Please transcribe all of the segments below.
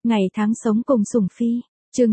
Ngày tháng sống cùng sủng phi. Chương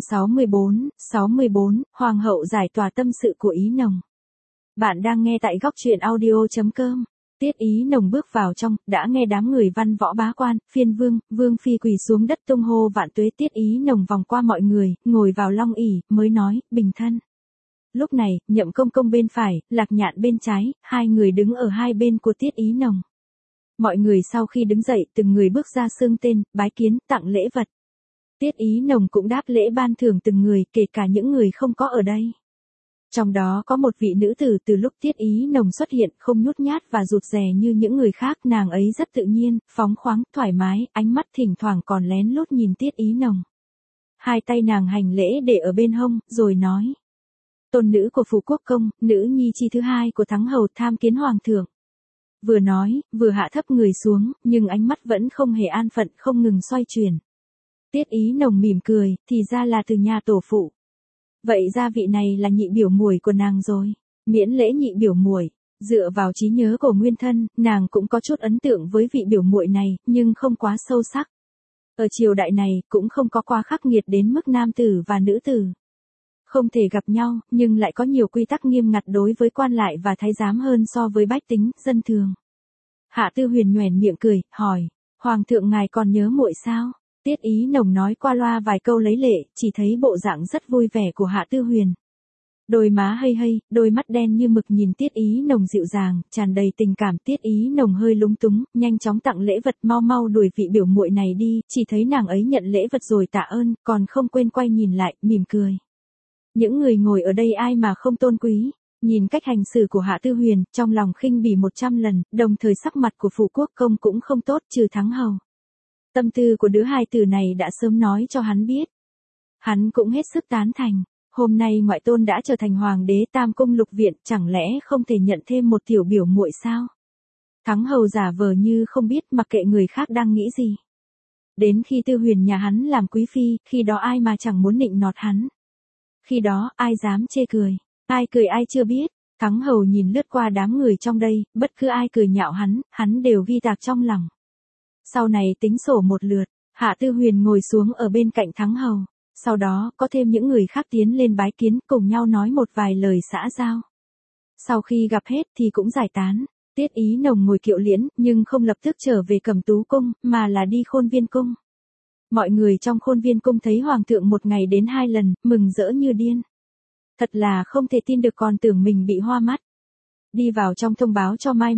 64, Hoàng hậu giải tỏa tâm sự của Ý Nồng. Bạn đang nghe tại góc truyện audio.com. Tiết Ý Nồng bước vào trong, đã nghe đám người văn võ bá quan, phiên vương, vương phi quỳ xuống đất tung hô vạn tuế. Tiết Ý Nồng vòng qua mọi người, ngồi vào long ỷ, mới nói, bình thân. Lúc này, Nhậm Công Công bên phải, Lạc Nhạn bên trái, hai người đứng ở hai bên của Tiết Ý Nồng. Mọi người sau khi đứng dậy, từng người bước ra xưng tên, bái kiến, tặng lễ vật. Tiết Ý Nồng cũng đáp lễ ban thưởng từng người, kể cả những người không có ở đây. Trong đó có một vị nữ tử từ lúc Tiết Ý Nồng xuất hiện không nhút nhát và rụt rè như những người khác, nàng ấy rất tự nhiên, phóng khoáng, thoải mái, ánh mắt thỉnh thoảng còn lén lút nhìn Tiết Ý Nồng. Hai tay nàng hành lễ để ở bên hông, rồi nói. Tôn nữ của Phù Quốc Công, nữ nhi chi thứ hai của Thắng Hầu tham kiến Hoàng thượng. Vừa nói, vừa hạ thấp người xuống, nhưng ánh mắt vẫn không hề an phận, không ngừng xoay chuyển. Tiết Ý Nồng mỉm cười, thì ra là từ nhà tổ phụ. Vậy ra vị này là nhị biểu muội của nàng rồi. Miễn lễ nhị biểu muội. Dựa vào trí nhớ của nguyên thân, nàng cũng có chút ấn tượng với vị biểu muội này, nhưng không quá sâu sắc. Ở triều đại này, cũng không có quá khắc nghiệt đến mức nam tử và nữ tử không thể gặp nhau, nhưng lại có nhiều quy tắc nghiêm ngặt đối với quan lại và thái giám hơn so với bách tính, dân thường. Hạ Tư Huyền nhoẻn miệng cười, hỏi, Hoàng thượng ngài còn nhớ muội sao? Tiết Ý Nồng nói qua loa vài câu lấy lệ, chỉ thấy bộ dạng rất vui vẻ của Hạ Tư Huyền. Đôi má hây hây, đôi mắt đen như mực nhìn Tiết Ý Nồng dịu dàng, tràn đầy tình cảm. Tiết Ý Nồng hơi lúng túng, nhanh chóng tặng lễ vật, mau đuổi vị biểu muội này đi, chỉ thấy nàng ấy nhận lễ vật rồi tạ ơn, còn không quên quay nhìn lại, mỉm cười. Những người ngồi ở đây ai mà không tôn quý. Nhìn cách hành xử của Hạ Tư Huyền, trong lòng khinh bỉ 100 lần, đồng thời sắc mặt của Phù Quốc Công cũng không tốt, trừ Thắng Hầu. Tâm tư của đứa hai tử này đã sớm nói cho hắn biết. Hắn cũng hết sức tán thành. Hôm nay ngoại tôn đã trở thành hoàng đế Tam Cung Lục Viện, chẳng lẽ không thể nhận thêm một tiểu biểu muội sao? Thắng Hầu giả vờ như không biết, mặc kệ người khác đang nghĩ gì. Đến khi Tư Huyền nhà hắn làm quý phi, khi đó ai mà chẳng muốn nịnh nọt hắn. Khi đó, ai dám chê cười. Ai cười ai chưa biết. Thắng Hầu nhìn lướt qua đám người trong đây, bất cứ ai cười nhạo hắn đều ghi tạc trong lòng. Sau này tính sổ một lượt, Hạ Tư Huyền ngồi xuống ở bên cạnh Thắng Hầu. Sau đó, có thêm những người khác tiến lên bái kiến, cùng nhau nói một vài lời xã giao. Sau khi gặp hết thì cũng giải tán. Tiết Ý Nồng ngồi kiệu liễn, nhưng không lập tức trở về Cẩm Tú Cung, mà là đi Khôn Viên Cung. Mọi người trong Khôn Viên Cung thấy Hoàng thượng một ngày đến 2 lần, mừng rỡ như điên. Thật là không thể tin được, còn tưởng mình bị hoa mắt. Đi vào trong thông báo cho Mai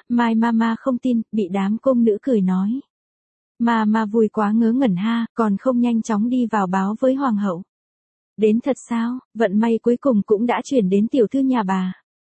Mama không tin, bị đám cung nữ cười nói. Mama vui quá ngớ ngẩn ha, còn không nhanh chóng đi vào báo với Hoàng hậu. Đến thật sao, vận may cuối cùng cũng đã chuyển đến tiểu thư nhà bà.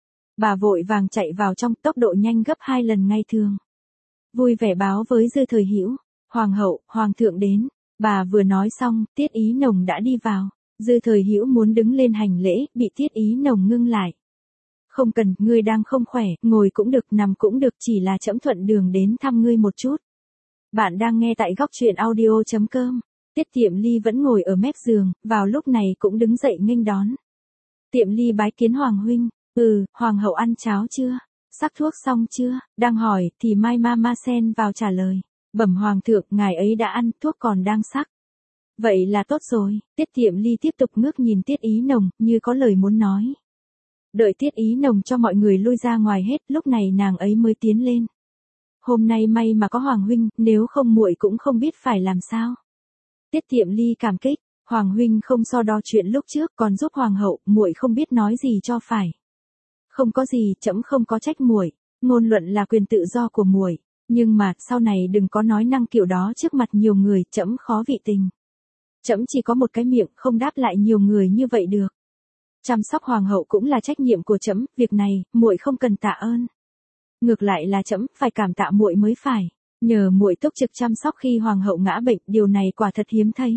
Bà vội vàng chạy vào trong, tốc độ nhanh gấp 2 lần ngày thường. Vui vẻ báo với Dư Thời Hữu, Hoàng hậu, Hoàng thượng đến. Bà vừa nói xong, Tiết Ý Nồng đã đi vào. Dư Thời Hữu muốn đứng lên hành lễ, bị Tiết Ý Nồng ngưng lại. Không cần, ngươi đang không khỏe, ngồi cũng được, nằm cũng được, chỉ là trẫm thuận đường đến thăm ngươi một chút. Bạn đang nghe tại góc truyện audio.com. Tiết Tiệm Ly vẫn ngồi ở mép giường, vào lúc này cũng đứng dậy nghênh đón. Tiệm Ly bái kiến Hoàng huynh. Hoàng hậu ăn cháo chưa? Sắc thuốc xong chưa? Đang hỏi, thì Mai Mama xen vào trả lời. Bẩm Hoàng thượng, ngài ấy đã ăn, thuốc còn đang sắc. Vậy là tốt rồi. Tiết Tiệm Ly tiếp tục ngước nhìn Tiết Ý Nồng, như có lời muốn nói. Đợi Tiết Ý Nồng cho mọi người lui ra ngoài hết, lúc này nàng ấy mới tiến lên. Hôm nay may mà có Hoàng huynh, nếu không muội cũng không biết phải làm sao. Tiết Tiệm Ly cảm kích, Hoàng huynh không so đo chuyện lúc trước, còn giúp Hoàng hậu, muội không biết nói gì cho phải. Không có gì, trẫm không có trách muội, ngôn luận là quyền tự do của muội, nhưng mà sau này đừng có nói năng kiểu đó trước mặt nhiều người, trẫm khó vị tình. Trẫm chỉ có một cái miệng, không đáp lại nhiều người như vậy được. Chăm sóc hoàng hậu cũng là trách nhiệm của trẫm, việc này muội không cần tạ ơn. Ngược lại là trẫm phải cảm tạ muội mới phải. Nhờ muội túc trực chăm sóc khi hoàng hậu ngã bệnh, điều này quả thật hiếm thấy.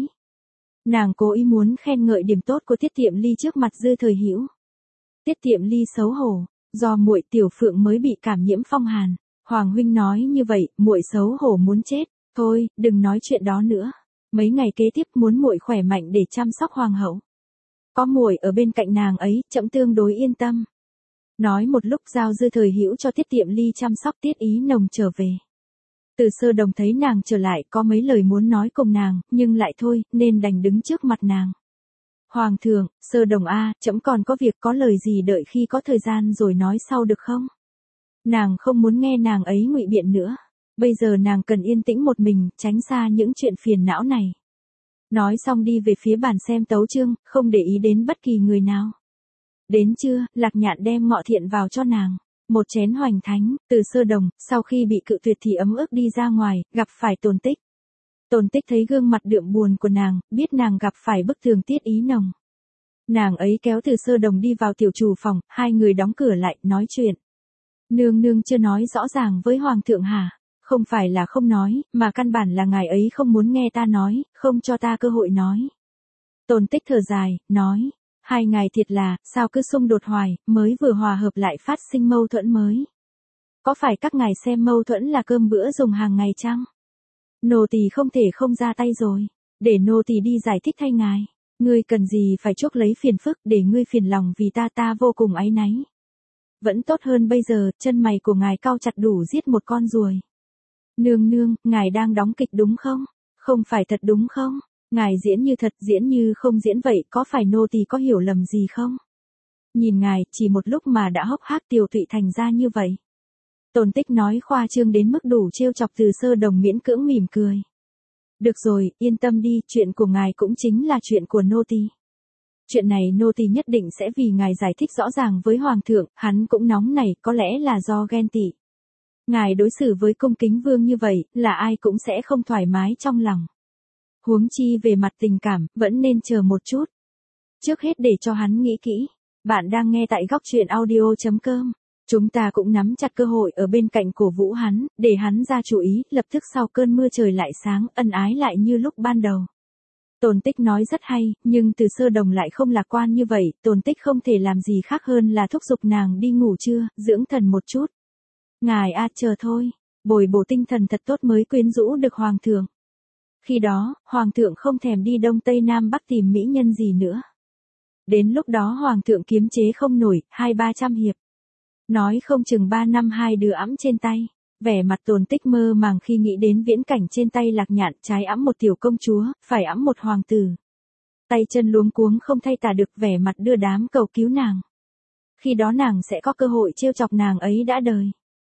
Nàng cố ý muốn khen ngợi điểm tốt của Tiết Tiệm Ly trước mặt Dư Thời Hữu. Tiết Tiệm Ly xấu hổ, do muội tiểu phượng mới bị cảm nhiễm phong hàn. Hoàng huynh nói như vậy, muội xấu hổ muốn chết. Thôi, đừng nói chuyện đó nữa. Mấy ngày kế tiếp muốn muội khỏe mạnh để chăm sóc hoàng hậu. Có muội ở bên cạnh nàng ấy, trẫm tương đối yên tâm. Nói một lúc giao Dư Thời Hữu cho Tiết Tiệm Ly chăm sóc. Tiết Ý Nồng trở về. Từ Sơ Đồng thấy nàng trở lại có mấy lời muốn nói cùng nàng, nhưng lại thôi, nên đành đứng trước mặt nàng. Hoàng thượng, Sơ Đồng a, trẫm còn có việc có lời gì đợi khi có thời gian rồi nói sau được không? Nàng không muốn nghe nàng ấy ngụy biện nữa. Bây giờ nàng cần yên tĩnh một mình, tránh xa những chuyện phiền não này. Nói xong đi về phía bàn xem tấu chương, không để ý đến bất kỳ người nào. Đến trưa, Lạc Nhạn đem Ngọ Thiện vào cho nàng. Một chén hoành thánh, Từ Sơ Đồng, sau khi bị cự tuyệt thì ấm ức đi ra ngoài, gặp phải Tôn Tích. Tôn Tích thấy gương mặt đượm buồn của nàng, biết nàng gặp phải bức tường Tiết Ý Nồng. Nàng ấy kéo Từ Sơ Đồng đi vào tiểu chủ phòng, hai người đóng cửa lại, nói chuyện. Nương nương chưa nói rõ ràng với Hoàng thượng hả? Không phải là không nói, mà căn bản là ngài ấy không muốn nghe ta nói, không cho ta cơ hội nói. Tôn Tích thở dài, nói. Hai ngài thiệt là, sao cứ xung đột hoài, mới vừa hòa hợp lại phát sinh mâu thuẫn mới. Có phải các ngài xem mâu thuẫn là cơm bữa dùng hàng ngày chăng? Nô tỳ không thể không ra tay rồi. Để nô tỳ đi giải thích thay ngài. Ngươi cần gì phải chuốc lấy phiền phức để ngươi phiền lòng vì ta vô cùng áy náy. Vẫn tốt hơn bây giờ, chân mày của ngài cau chặt đủ giết một con ruồi. Nương nương, ngài đang đóng kịch đúng không? Không phải thật đúng không? Ngài diễn như thật, diễn như không diễn vậy, có phải nô tỳ có hiểu lầm gì không? Nhìn ngài, chỉ một lúc mà đã hốc hác tiều tụy thành ra như vậy. Tôn Tích nói khoa trương đến mức đủ trêu chọc Từ Sơ Đồng miễn cưỡng mỉm cười. Được rồi, yên tâm đi, chuyện của ngài cũng chính là chuyện của nô tỳ. Chuyện này nô tỳ nhất định sẽ vì ngài giải thích rõ ràng với Hoàng thượng, hắn cũng nóng này, có lẽ là do ghen tị. Ngài đối xử với cung kính vương như vậy, là ai cũng sẽ không thoải mái trong lòng. Huống chi về mặt tình cảm, vẫn nên chờ một chút. Trước hết để cho hắn nghĩ kỹ. Bạn đang nghe tại góc truyện audio.com. Chúng ta cũng nắm chặt cơ hội ở bên cạnh cổ vũ hắn, để hắn ra chú ý, lập tức sau cơn mưa trời lại sáng, ân ái lại như lúc ban đầu. Tôn Tích nói rất hay, nhưng Từ Sơ Đồng lại không lạc quan như vậy, Tôn Tích không thể làm gì khác hơn là thúc giục nàng đi ngủ trưa, dưỡng thần một chút. Ngài chờ thôi, bồi bổ tinh thần thật tốt mới quyến rũ được Hoàng thượng. Khi đó, Hoàng thượng không thèm đi Đông Tây Nam Bắc tìm mỹ nhân gì nữa. Đến lúc đó Hoàng thượng kiềm chế không nổi, 200-300 hiệp. Nói không chừng 3 năm hai đứa ẵm trên tay. Vẻ mặt Tôn Tích mơ màng khi nghĩ đến viễn cảnh trên tay Lạc Nhạn, trái ẵm một tiểu công chúa, phải ẵm một hoàng tử. Tay chân luống cuống không thay tả được, vẻ mặt đưa đám cầu cứu nàng. Khi đó nàng sẽ có cơ hội trêu chọc nàng ấy đã đời.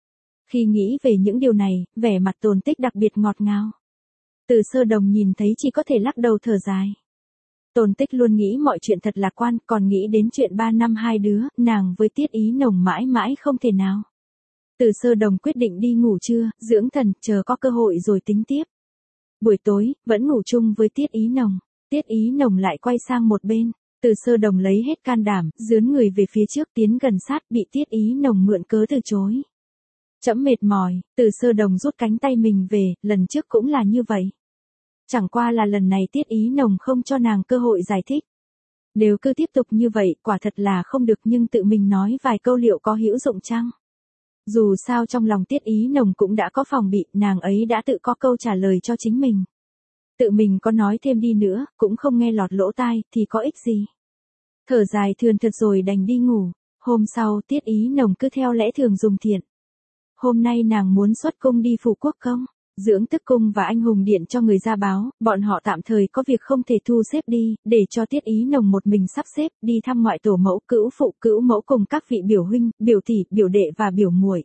Khi nghĩ về những điều này, vẻ mặt Tôn Tích đặc biệt ngọt ngào. Từ Sơ Đồng nhìn thấy chỉ có thể lắc đầu thở dài. Tôn Tích luôn nghĩ mọi chuyện thật lạc quan, còn nghĩ đến chuyện 3 năm hai đứa, nàng với Tiết Ý Nồng mãi mãi không thể nào. Từ Sơ Đồng quyết định đi ngủ trưa, dưỡng thần, chờ có cơ hội rồi tính tiếp. Buổi tối, vẫn ngủ chung với Tiết Ý Nồng. Tiết Ý Nồng lại quay sang một bên. Từ Sơ Đồng lấy hết can đảm, dướn người về phía trước tiến gần sát, bị Tiết Ý Nồng mượn cớ từ chối. Trẫm mệt mỏi, Từ Sơ Đồng rút cánh tay mình về, lần trước cũng là như vậy. Chẳng qua là lần này Tiết Ý Nồng không cho nàng cơ hội giải thích. Nếu cứ tiếp tục như vậy, quả thật là không được, nhưng tự mình nói vài câu liệu có hữu dụng chăng? Dù sao trong lòng Tiết Ý Nồng cũng đã có phòng bị, nàng ấy đã tự có câu trả lời cho chính mình. Tự mình có nói thêm đi nữa, cũng không nghe lọt lỗ tai, thì có ích gì. Thở dài thườn thượt rồi đành đi ngủ. Hôm sau, Tiết Ý Nồng cứ theo lẽ thường dùng thiện. Hôm nay nàng muốn xuất cung đi phủ quốc công. Dưỡng Tức Cung và Anh Hùng Điện cho người ra báo, bọn họ tạm thời có việc không thể thu xếp đi, để cho Tiết Ý Nồng một mình sắp xếp, đi thăm ngoại tổ mẫu, cữu phụ, cữu mẫu cùng các vị biểu huynh, biểu tỷ, biểu đệ và biểu muội.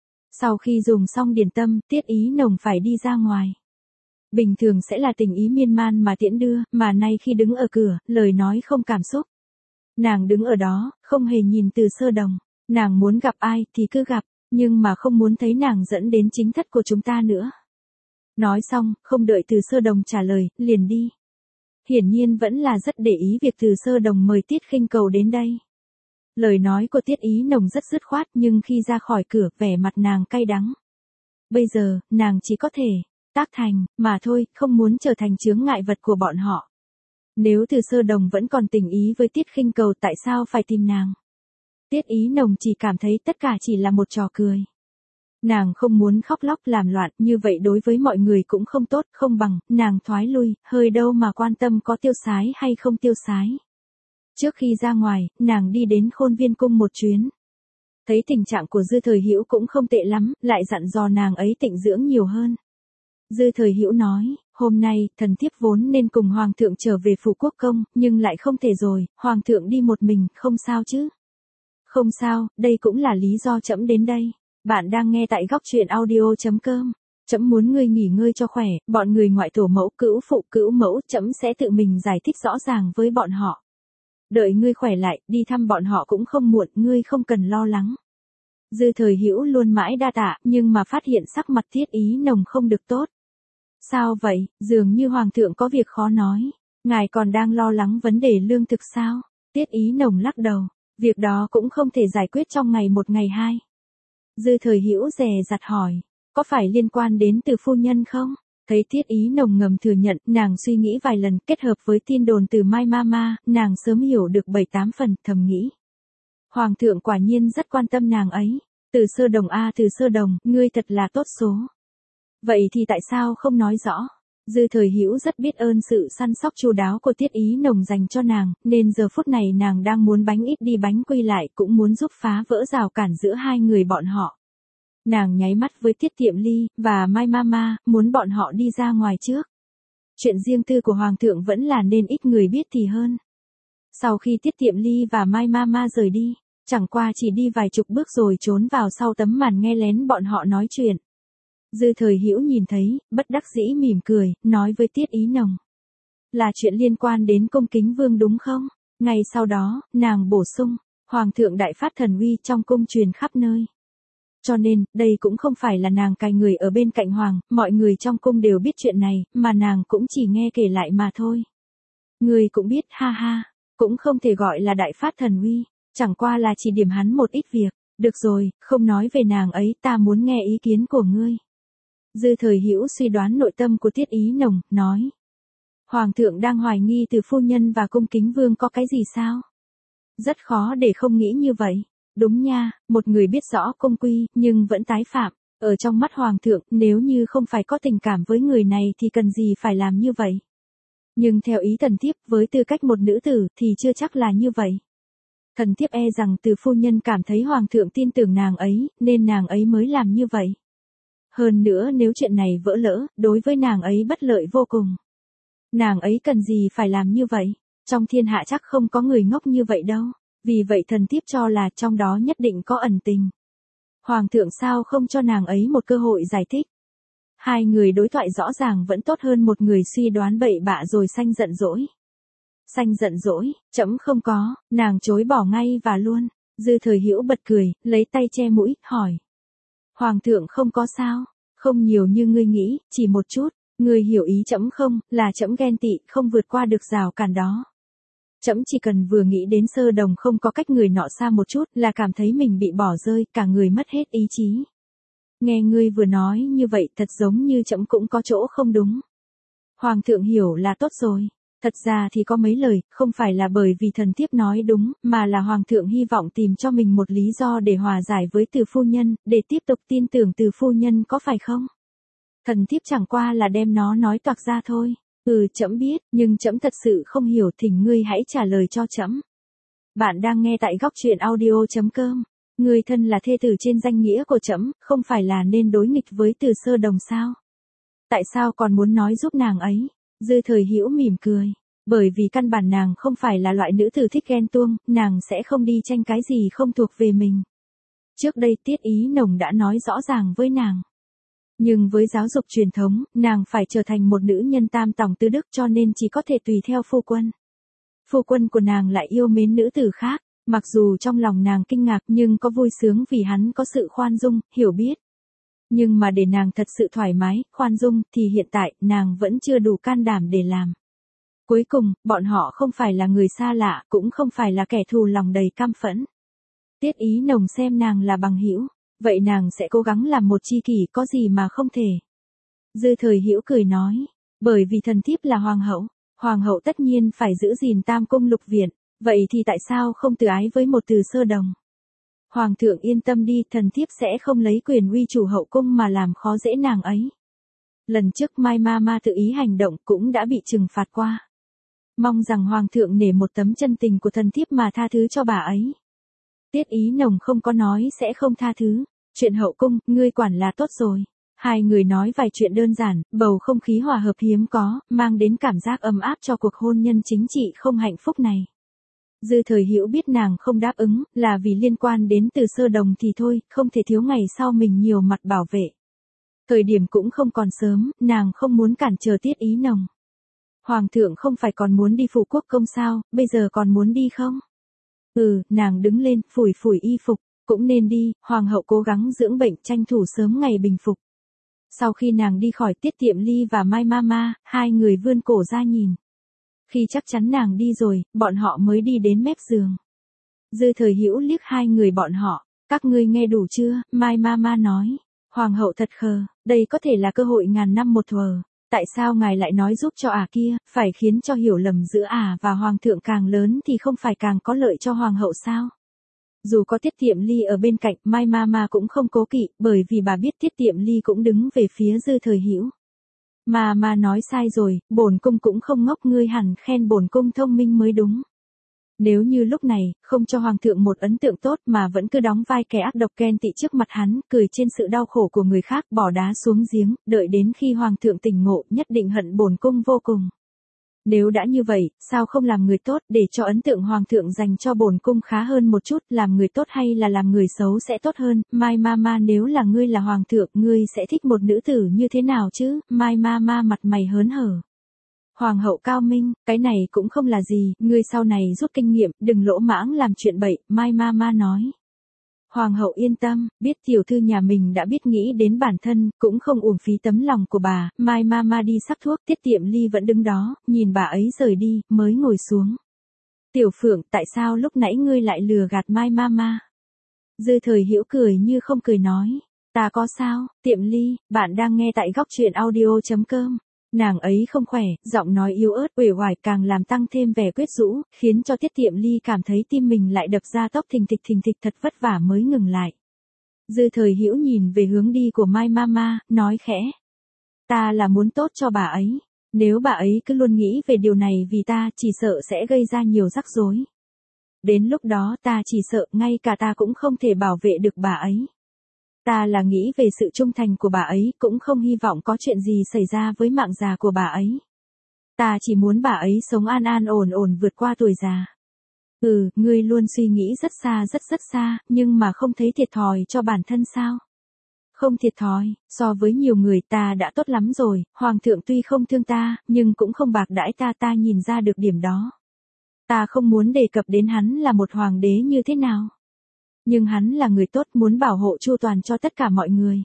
Sau khi dùng xong điền tâm, Tiết Ý Nồng phải đi ra ngoài. Bình thường sẽ là tình ý miên man mà tiễn đưa, mà nay khi đứng ở cửa, lời nói không cảm xúc. Nàng đứng ở đó, không hề nhìn Từ Sơ Đồng. Nàng muốn gặp ai thì cứ gặp, nhưng mà không muốn thấy nàng dẫn đến chính thất của chúng ta nữa. Nói xong, không đợi Từ Sơ Đồng trả lời, liền đi. Hiển nhiên vẫn là rất để ý việc Từ Sơ Đồng mời Tiết Khinh Cầu đến đây. Lời nói của Tiết Ý Nồng rất dứt khoát, nhưng khi ra khỏi cửa, vẻ mặt nàng cay đắng. Bây giờ, nàng chỉ có thể tác thành, mà thôi, không muốn trở thành chướng ngại vật của bọn họ. Nếu Từ Sơ Đồng vẫn còn tình ý với Tiết Khinh Cầu, tại sao phải tìm nàng? Tiết Ý Nồng chỉ cảm thấy tất cả chỉ là một trò cười. Nàng không muốn khóc lóc làm loạn, như vậy đối với mọi người cũng không tốt, không bằng, nàng thoái lui, hơi đâu mà quan tâm có tiêu sái hay không tiêu sái. Trước khi ra ngoài, nàng đi đến Khôn Viên Cung một chuyến. Thấy tình trạng của Dư Thời Hữu cũng không tệ lắm, lại dặn dò nàng ấy tịnh dưỡng nhiều hơn. Dư Thời Hữu nói, hôm nay, thần thiếp vốn nên cùng Hoàng thượng trở về phủ quốc công, nhưng lại không thể rồi, Hoàng thượng đi một mình, không sao chứ? Không sao, đây cũng là lý do trẫm đến đây. Bạn đang nghe tại góc truyện audio.com. Trẫm muốn ngươi nghỉ ngơi cho khỏe, bọn người ngoại tổ mẫu cữu phụ cữu mẫu, trẫm sẽ tự mình giải thích rõ ràng với bọn họ. Đợi ngươi khỏe lại, đi thăm bọn họ cũng không muộn, ngươi không cần lo lắng. Dư Thời Hữu luôn mãi đa tạ, nhưng mà phát hiện sắc mặt Tiết Ý Nồng không được tốt. Sao vậy, dường như Hoàng thượng có việc khó nói. Ngài còn đang lo lắng vấn đề lương thực sao? Tiết Ý Nồng lắc đầu. Việc đó cũng không thể giải quyết trong ngày một ngày hai. Dư Thời Hữu dè dặt hỏi. Có phải liên quan đến Từ phu nhân không? Thấy Tiết Ý Nồng ngầm thừa nhận, nàng suy nghĩ vài lần, kết hợp với tin đồn từ Mai Mama, nàng sớm hiểu được 7-8 phần, thầm nghĩ. Hoàng thượng quả nhiên rất quan tâm nàng ấy. Từ Sơ Đồng a, Từ Sơ Đồng, ngươi thật là tốt số. Vậy thì tại sao không nói rõ? Dư Thời Hữu rất biết ơn sự săn sóc chu đáo của Tiết Ý Nồng dành cho nàng, nên giờ phút này nàng đang muốn bánh ít đi bánh quy lại, cũng muốn giúp phá vỡ rào cản giữa hai người bọn họ. Nàng nháy mắt với Tiết Tiệm Ly và Mai Mama, muốn bọn họ đi ra ngoài trước. Chuyện riêng tư của Hoàng thượng vẫn là nên ít người biết thì hơn. Sau khi Tiết Tiệm Ly và Mai Mama rời đi, chẳng qua chỉ đi vài chục bước rồi trốn vào sau tấm màn nghe lén bọn họ nói chuyện. Dư Thời Hữu nhìn thấy, bất đắc dĩ mỉm cười, nói với Tiết Ý Nồng. Là chuyện liên quan đến Cung Kính Vương đúng không? Ngay sau đó, nàng bổ sung, Hoàng thượng đại phát thần uy trong cung truyền khắp nơi. Cho nên, đây cũng không phải là nàng cài người ở bên cạnh Hoàng, mọi người trong cung đều biết chuyện này, mà nàng cũng chỉ nghe kể lại mà thôi. Người cũng biết, ha ha, cũng không thể gọi là đại phát thần uy, chẳng qua là chỉ điểm hắn một ít việc. Được rồi, không nói về nàng ấy, ta muốn nghe ý kiến của ngươi. Dư Thời Hữu suy đoán nội tâm của Tiết Ý Nồng, nói. Hoàng thượng đang hoài nghi Từ phu nhân và Cung Kính Vương có cái gì sao? Rất khó để không nghĩ như vậy. Đúng nha, một người biết rõ cung quy, nhưng vẫn tái phạm. Ở trong mắt Hoàng thượng, nếu như không phải có tình cảm với người này thì cần gì phải làm như vậy? Nhưng theo ý thần thiếp, với tư cách một nữ tử, thì chưa chắc là như vậy. Thần thiếp e rằng Từ phu nhân cảm thấy Hoàng thượng tin tưởng nàng ấy, nên nàng ấy mới làm như vậy. Hơn nữa nếu chuyện này vỡ lỡ, đối với nàng ấy bất lợi vô cùng. Nàng ấy cần gì phải làm như vậy? Trong thiên hạ chắc không có người ngốc như vậy đâu. Vì vậy thần thiếp cho là trong đó nhất định có ẩn tình. Hoàng thượng sao không cho nàng ấy một cơ hội giải thích? Hai người đối thoại rõ ràng vẫn tốt hơn một người suy đoán bậy bạ rồi sanh giận dỗi. Sanh giận dỗi, trẫm không có, nàng chối bỏ ngay và luôn. Dư Thời Hữu bật cười, lấy tay che mũi, hỏi. Hoàng thượng không có sao, không nhiều như ngươi nghĩ, chỉ một chút, ngươi hiểu ý trẫm không, là trẫm ghen tị, không vượt qua được rào cản đó. Trẫm chỉ cần vừa nghĩ đến Sơ Đồng không có cách người nọ xa một chút là cảm thấy mình bị bỏ rơi, cả người mất hết ý chí. Nghe ngươi vừa nói như vậy thật giống như trẫm cũng có chỗ không đúng. Hoàng thượng hiểu là tốt rồi. Thật ra thì có mấy lời, không phải là bởi vì thần thiếp nói đúng, mà là Hoàng thượng hy vọng tìm cho mình một lý do để hòa giải với Từ phu nhân, để tiếp tục tin tưởng Từ phu nhân có phải không? Thần thiếp chẳng qua là đem nó nói toạc ra thôi. Trẫm biết, nhưng trẫm thật sự không hiểu, thỉnh ngươi hãy trả lời cho trẫm. Bạn đang nghe tại góc truyện audio.com. Ngươi thân là thê tử trên danh nghĩa của trẫm, không phải là nên đối nghịch với Từ Sơ Đồng sao? Tại sao còn muốn nói giúp nàng ấy? Dư Thời Hữu mỉm cười. Bởi vì căn bản nàng không phải là loại nữ tử thích ghen tuông, nàng sẽ không đi tranh cái gì không thuộc về mình. Trước đây Tiết Ý Nồng đã nói rõ ràng với nàng. Nhưng với giáo dục truyền thống, nàng phải trở thành một nữ nhân tam tòng tứ đức cho nên chỉ có thể tùy theo phu quân. Phu quân của nàng lại yêu mến nữ tử khác, mặc dù trong lòng nàng kinh ngạc nhưng có vui sướng vì hắn có sự khoan dung, hiểu biết. Nhưng mà để nàng thật sự thoải mái, khoan dung, thì hiện tại, nàng vẫn chưa đủ can đảm để làm. Cuối cùng, bọn họ không phải là người xa lạ, cũng không phải là kẻ thù lòng đầy căm phẫn. Tiết Ý Nồng xem nàng là bằng hữu, vậy nàng sẽ cố gắng làm một tri kỷ, có gì mà không thể. Dư Thời Hữu cười nói, bởi vì thần thiếp là hoàng hậu tất nhiên phải giữ gìn tam cung lục viện, vậy thì tại sao không từ ái với một Từ Sơ Đồng? Hoàng thượng yên tâm đi, thần thiếp sẽ không lấy quyền uy chủ hậu cung mà làm khó dễ nàng ấy. Lần trước Mai Mama tự ý hành động cũng đã bị trừng phạt qua. Mong rằng Hoàng thượng nể một tấm chân tình của thần thiếp mà tha thứ cho bà ấy. Tiết Ý Nồng không có nói sẽ không tha thứ. Chuyện hậu cung, ngươi quản là tốt rồi. Hai người nói vài chuyện đơn giản, bầu không khí hòa hợp hiếm có, mang đến cảm giác ấm áp cho cuộc hôn nhân chính trị không hạnh phúc này. Dư Thời Hữu biết nàng không đáp ứng, là vì liên quan đến Từ Sơ Đồng thì thôi, không thể thiếu ngày sau mình nhiều mặt bảo vệ. Thời điểm cũng không còn sớm, nàng không muốn cản trở Tiết Ý Nồng. Hoàng thượng không phải còn muốn đi Phủ Quốc công sao, bây giờ còn muốn đi không? Nàng đứng lên, phủi phủi y phục, cũng nên đi, hoàng hậu cố gắng dưỡng bệnh tranh thủ sớm ngày bình phục. Sau khi nàng đi khỏi, Tiết Tiệm Ly và Mai Mama, hai người vươn cổ ra nhìn. Khi chắc chắn nàng đi rồi, bọn họ mới đi đến mép giường. Dư Thời Hữu liếc hai người bọn họ, các ngươi nghe đủ chưa, Mai Mama nói. Hoàng hậu thật khờ, đây có thể là cơ hội ngàn năm một thuở. Tại sao ngài lại nói giúp cho kia, phải khiến cho hiểu lầm giữa và hoàng thượng càng lớn thì không phải càng có lợi cho hoàng hậu sao? Dù có Tiết Tiệm Ly ở bên cạnh, Mai Mama cũng không cố kỵ, bởi vì bà biết Tiết Tiệm Ly cũng đứng về phía Dư Thời Hữu. Mama nói sai rồi, bổn cung cũng không ngốc, ngươi hẳn khen bổn cung thông minh mới đúng. Nếu như lúc này, không cho hoàng thượng một ấn tượng tốt mà vẫn cứ đóng vai kẻ ác độc ghen tị trước mặt hắn, cười trên sự đau khổ của người khác, bỏ đá xuống giếng, đợi đến khi hoàng thượng tỉnh ngộ, nhất định hận bổn cung vô cùng. Nếu đã như vậy, sao không làm người tốt để cho ấn tượng hoàng thượng dành cho bổn cung khá hơn một chút, làm người tốt hay là làm người xấu sẽ tốt hơn, Mai Mama nếu là ngươi là hoàng thượng, ngươi sẽ thích một nữ tử như thế nào chứ, Mai Mama mặt mày hớn hở. Hoàng hậu cao minh, cái này cũng không là gì, ngươi sau này rút kinh nghiệm, đừng lỗ mãng làm chuyện bậy, Mai Mama nói. Hoàng hậu yên tâm, biết tiểu thư nhà mình đã biết nghĩ đến bản thân, cũng không uổng phí tấm lòng của bà, Mai Mama đi sắc thuốc, Tiết Tiệm Ly vẫn đứng đó, nhìn bà ấy rời đi, mới ngồi xuống. Tiểu Phượng, tại sao lúc nãy ngươi lại lừa gạt Mai Mama? Dư Thời Hữu cười như không cười nói, ta có sao, Tiệm Ly, bạn đang nghe tại góc truyện audio.com. Nàng ấy không khỏe, giọng nói yếu ớt uể oải càng làm tăng thêm vẻ quyến rũ, khiến cho Tiết Tiệm Ly cảm thấy tim mình lại đập ra tốc thình thịch thật vất vả mới ngừng lại. Dư Thời Hữu nhìn về hướng đi của Mai Mama, nói khẽ. Ta là muốn tốt cho bà ấy. Nếu bà ấy cứ luôn nghĩ về điều này vì ta, chỉ sợ sẽ gây ra nhiều rắc rối. Đến lúc đó ta chỉ sợ ngay cả ta cũng không thể bảo vệ được bà ấy. Ta là nghĩ về sự trung thành của bà ấy, cũng không hy vọng có chuyện gì xảy ra với mạng già của bà ấy. Ta chỉ muốn bà ấy sống an an ổn ổn vượt qua tuổi già. Ngươi luôn suy nghĩ rất xa rất xa, nhưng mà không thấy thiệt thòi cho bản thân sao? Không thiệt thòi, so với nhiều người ta đã tốt lắm rồi, hoàng thượng tuy không thương ta, nhưng cũng không bạc đãi ta nhìn ra được điểm đó. Ta không muốn đề cập đến hắn là một hoàng đế như thế nào. Nhưng hắn là người tốt, muốn bảo hộ chu toàn cho tất cả mọi người.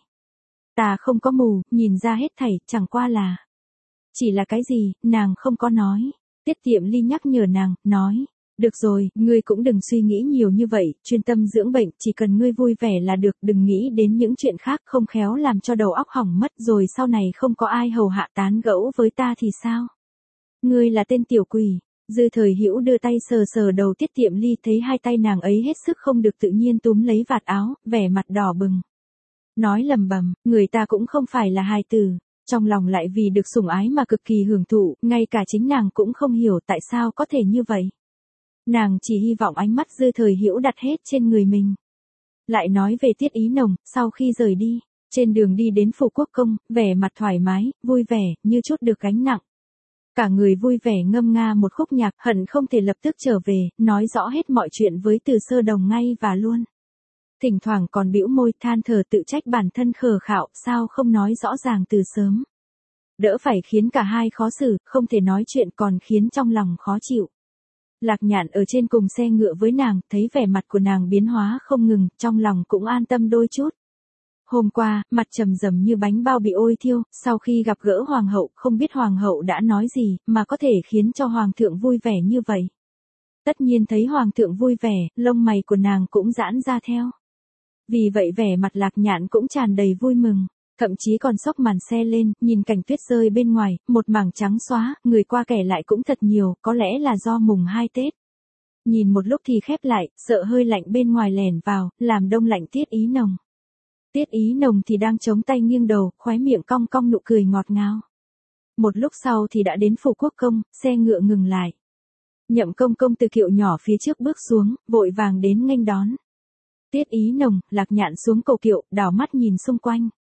Ta không có mù, nhìn ra hết thảy, chẳng qua là. Chỉ là cái gì, nàng không có nói. Tiết Tiệm Ly nhắc nhở nàng, nói. Được rồi, ngươi cũng đừng suy nghĩ nhiều như vậy, chuyên tâm dưỡng bệnh, chỉ cần ngươi vui vẻ là được, đừng nghĩ đến những chuyện khác, không khéo làm cho đầu óc hỏng mất rồi sau này không có ai hầu hạ tán gẫu với ta thì sao? Ngươi là tên tiểu quỷ. Dư Thời Hữu đưa tay sờ sờ đầu Tiết Tiệm Ly, thấy hai tay nàng ấy hết sức không được tự nhiên túm lấy vạt áo, vẻ mặt đỏ bừng. Nói lầm bầm, người ta cũng không phải là hài tử, trong lòng lại vì được sủng ái mà cực kỳ hưởng thụ, ngay cả chính nàng cũng không hiểu tại sao có thể như vậy. Nàng chỉ hy vọng ánh mắt Dư Thời Hữu đặt hết trên người mình. Lại nói về Tiết Ý Nồng, sau khi rời đi, trên đường đi đến Phủ Quốc công, vẻ mặt thoải mái, vui vẻ, như chút được gánh nặng. Cả người vui vẻ ngâm nga một khúc nhạc, hận không thể lập tức trở về, nói rõ hết mọi chuyện với Từ Sơ Đồng ngay và luôn. Thỉnh thoảng còn bĩu môi than thở tự trách bản thân khờ khạo, sao không nói rõ ràng từ sớm. Đỡ phải khiến cả hai khó xử, không thể nói chuyện còn khiến trong lòng khó chịu. Lạc Nhạn ở trên cùng xe ngựa với nàng, thấy vẻ mặt của nàng biến hóa không ngừng, trong lòng cũng an tâm đôi chút. Hôm qua, mặt trầm rầm như bánh bao bị ôi thiêu, sau khi gặp gỡ hoàng hậu, không biết hoàng hậu đã nói gì, mà có thể khiến cho hoàng thượng vui vẻ như vậy. Tất nhiên thấy hoàng thượng vui vẻ, lông mày của nàng cũng giãn ra theo. Vì vậy vẻ mặt Lạc Nhạn cũng tràn đầy vui mừng, thậm chí còn xốc màn xe lên, nhìn cảnh tuyết rơi bên ngoài, một mảng trắng xóa, người qua kẻ lại cũng thật nhiều, có lẽ là do mùng 2 Tết. Nhìn một lúc thì khép lại, sợ hơi lạnh bên ngoài lẻn vào, làm đông lạnh Tiết Ý Nồng. Tiết Ý Nồng thì đang chống tay nghiêng đầu, khóe miệng cong cong nụ cười ngọt ngào. Một lúc sau thì đã đến Phủ Quốc công, xe ngựa ngừng lại. Nhậm Công công từ kiệu nhỏ phía trước bước xuống, vội vàng đến nghênh đón. Tiết Ý Nồng, Lạc Nhạn xuống cầu kiệu, đảo mắt nhìn xung quanh.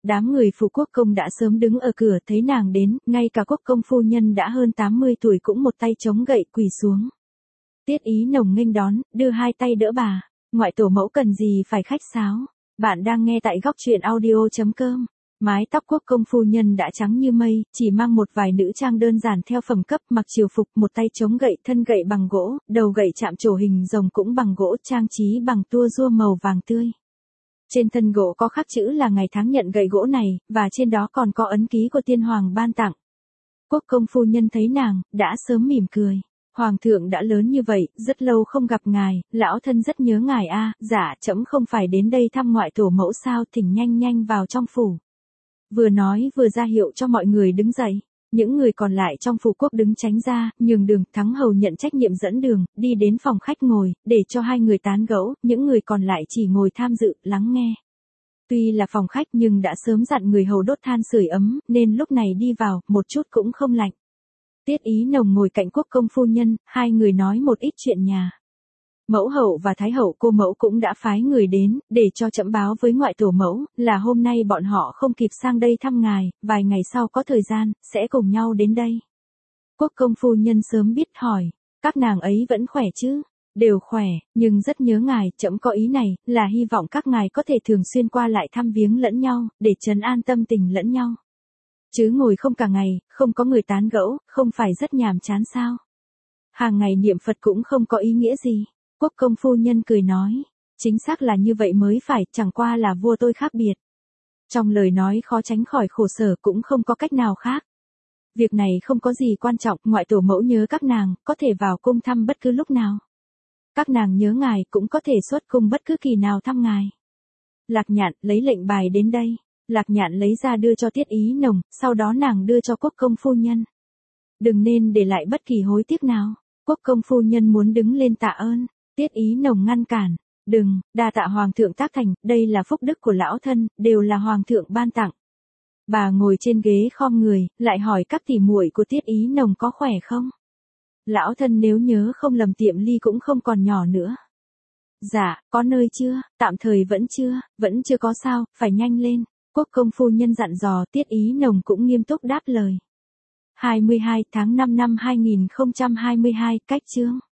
Đám người phủ quốc công đã sớm đứng ở cửa thấy nàng đến, ngay cả quốc công phu nhân đã hơn 80 tuổi cũng một tay chống gậy quỳ xuống. Tiết Ý Nồng nghênh đón, đưa hai tay đỡ bà, ngoại tổ mẫu cần gì phải khách sáo. Bạn đang nghe tại góc truyện audio.com. Mái tóc quốc công phu nhân đã trắng như mây, chỉ mang một vài nữ trang đơn giản theo phẩm cấp, mặc triều phục, một tay chống gậy, thân gậy bằng gỗ, đầu gậy chạm trổ hình rồng cũng bằng gỗ, trang trí bằng tua rua màu vàng tươi. Trên thân gỗ có khắc chữ là ngày tháng nhận gậy gỗ này, và trên đó còn có ấn ký của tiên hoàng ban tặng. Quốc công phu nhân thấy nàng, đã sớm mỉm cười. Hoàng thượng đã lớn như vậy, rất lâu không gặp ngài, lão thân rất nhớ ngài a. Dạ, trẫm không phải đến đây thăm ngoại tổ mẫu sao, thỉnh nhanh nhanh vào trong phủ. Vừa nói vừa ra hiệu cho mọi người đứng dậy. Những người còn lại trong phủ quốc đứng tránh ra, nhường đường. Thắng hầu nhận trách nhiệm dẫn đường, đi đến phòng khách ngồi, để cho hai người tán gẫu, những người còn lại chỉ ngồi tham dự, lắng nghe. Tuy là phòng khách nhưng đã sớm dặn người hầu đốt than sưởi ấm, nên lúc này đi vào, một chút cũng không lạnh. Tiết Ý Nồng ngồi cạnh quốc công phu nhân, hai người nói một ít chuyện nhà. Mẫu hậu và thái hậu cô mẫu cũng đã phái người đến, để cho trẫm báo với ngoại tổ mẫu, là hôm nay bọn họ không kịp sang đây thăm ngài, vài ngày sau có thời gian, sẽ cùng nhau đến đây. Quốc công phu nhân sớm biết hỏi, các nàng ấy vẫn khỏe chứ? Đều khỏe, nhưng rất nhớ ngài, trẫm có ý này, là hy vọng các ngài có thể thường xuyên qua lại thăm viếng lẫn nhau, để trấn an tâm tình lẫn nhau. Chứ ngồi không cả ngày, không có người tán gẫu, không phải rất nhàm chán sao? Hàng ngày niệm Phật cũng không có ý nghĩa gì. Quốc công phu nhân cười nói, chính xác là như vậy mới phải, chẳng qua là vua tôi khác biệt. Trong lời nói khó tránh khỏi khổ sở, cũng không có cách nào khác. Việc này không có gì quan trọng, ngoại tổ mẫu nhớ các nàng, có thể vào cung thăm bất cứ lúc nào. Các nàng nhớ ngài cũng có thể xuất cung bất cứ kỳ nào thăm ngài. Lạc Nhạn lấy lệnh bài đến đây. Lạc Nhạn lấy ra đưa cho Tiết Ý Nồng, sau đó nàng đưa cho quốc công phu nhân. Đừng nên để lại bất kỳ hối tiếc nào. Quốc công phu nhân muốn đứng lên tạ ơn. Tiết Ý Nồng ngăn cản. Đừng, đa tạ hoàng thượng tác thành, đây là phúc đức của lão thân, đều là hoàng thượng ban tặng. Bà ngồi trên ghế khom người, lại hỏi các tỉ muội của Tiết Ý Nồng có khỏe không? Lão thân nếu nhớ không lầm Tiệm Ly cũng không còn nhỏ nữa. Dạ, có nơi chưa? Tạm thời vẫn chưa có sao, phải nhanh lên. Quốc công phu nhân dặn dò. Tiết Ý Nồng cũng nghiêm túc đáp lời. 22 tháng 5 năm 2022, cách chương.